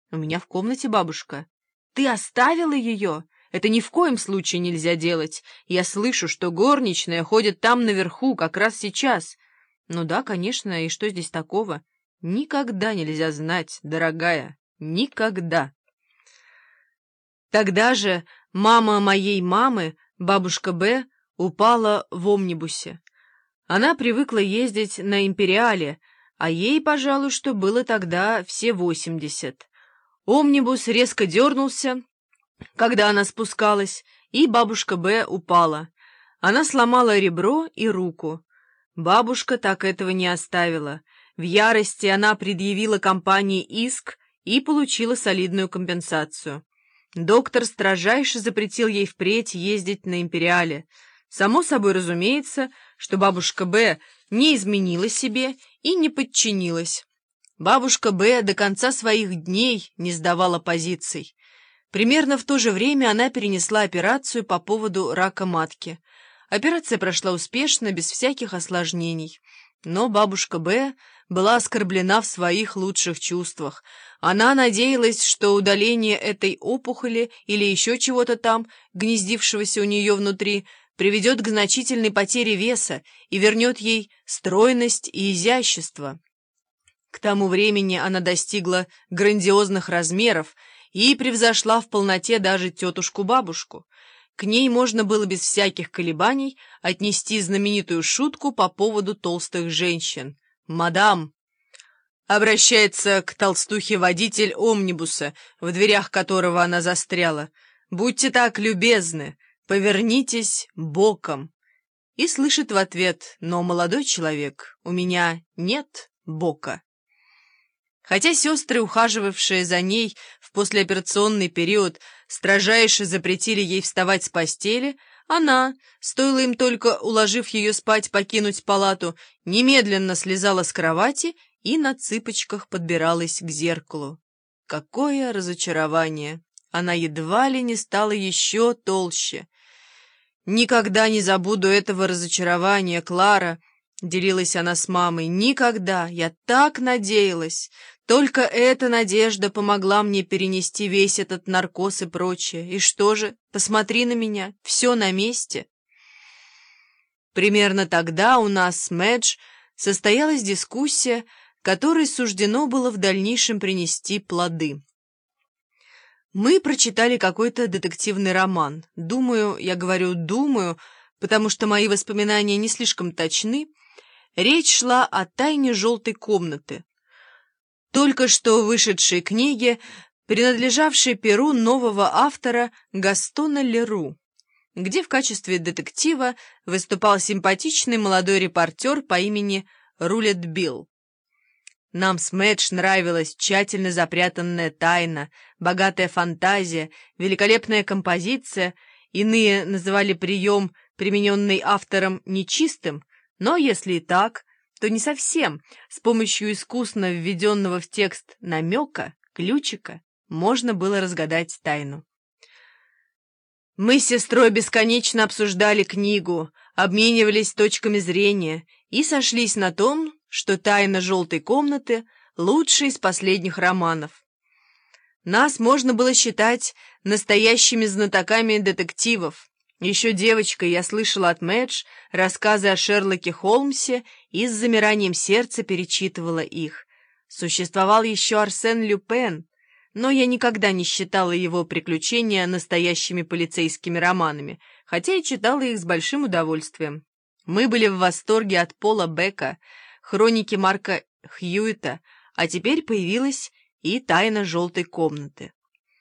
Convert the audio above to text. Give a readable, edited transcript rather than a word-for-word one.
«У меня в комнате, бабушка». «Ты оставила ее? Это ни в коем случае нельзя делать. Я слышу, что горничная ходит там наверху, как раз сейчас». «Ну да, конечно, и что здесь такого?» «Никогда нельзя знать, дорогая, никогда». Тогда же мама моей мамы, бабушка Б, упала в омнибусе. Она привыкла ездить на «Империале», а ей, пожалуй, что было тогда все 80. Омнибус резко дернулся, когда она спускалась, и бабушка Б упала. Она сломала ребро и руку. Бабушка так этого не оставила. В ярости она предъявила компании иск и получила солидную компенсацию. Доктор строжайше запретил ей впредь ездить на «Империале». Само собой разумеется, что бабушка Б не изменила себе и не подчинилась. Бабушка Б до конца своих дней не сдавала позиций. Примерно в то же время она перенесла операцию по поводу рака матки. Операция прошла успешно, без всяких осложнений. Но бабушка Б была оскорблена в своих лучших чувствах. Она надеялась, что удаление этой опухоли или еще чего-то там, гнездившегося у нее внутри, приведет к значительной потере веса и вернет ей стройность и изящество. К тому времени она достигла грандиозных размеров и превзошла в полноте даже тетушку-бабушку. К ней можно было без всяких колебаний отнести знаменитую шутку по поводу толстых женщин. «Мадам!» Обращается к толстухе водитель омнибуса, в дверях которого она застряла. «Будьте так любезны, повернитесь боком». И слышит в ответ: «Но, молодой человек, у меня нет бока». Хотя сестры, ухаживавшие за ней в послеоперационный период, строжайше запретили ей вставать с постели, она, стоило им только, уложив ее спать, покинуть палату, немедленно слезала с кровати и на цыпочках подбиралась к зеркалу. Какое разочарование! Она едва ли не стала еще толще. «Никогда не забуду этого разочарования, Клара», — делилась она с мамой. «Никогда! Я так надеялась! Только эта надежда помогла мне перенести весь этот наркоз и прочее. И что же? Посмотри на меня, все на месте». Примерно тогда у нас с Мэдж состоялась дискуссия, которой суждено было в дальнейшем принести плоды. Мы прочитали какой-то детективный роман. Думаю, я говорю «думаю», потому что мои воспоминания не слишком точны. Речь шла о тайне желтой комнаты, только что вышедшей книге, принадлежавшей перу нового автора Гастона Леру, где в качестве детектива выступал симпатичный молодой репортер по имени Рулет Билл. Нам с Мэдж нравилась тщательно запрятанная тайна, богатая фантазия, великолепная композиция. Иные называли прием, примененный автором, нечистым, но если и так, то не совсем. С помощью искусно введенного в текст намека, ключика, можно было разгадать тайну. Мы с сестрой бесконечно обсуждали книгу, обменивались точками зрения и сошлись на том, что «Тайна желтой комнаты» — лучший из последних романов. Нас можно было считать настоящими знатоками детективов. Еще девочкой я слышала от Мэдж рассказы о Шерлоке Холмсе и с замиранием сердца перечитывала их. Существовал еще Арсен Люпен, но я никогда не считала его приключения настоящими полицейскими романами, хотя и читала их с большим удовольствием. Мы были в восторге от Пола Бека, хроники Марка Хьюита, а теперь появилась и «Тайна желтой комнаты».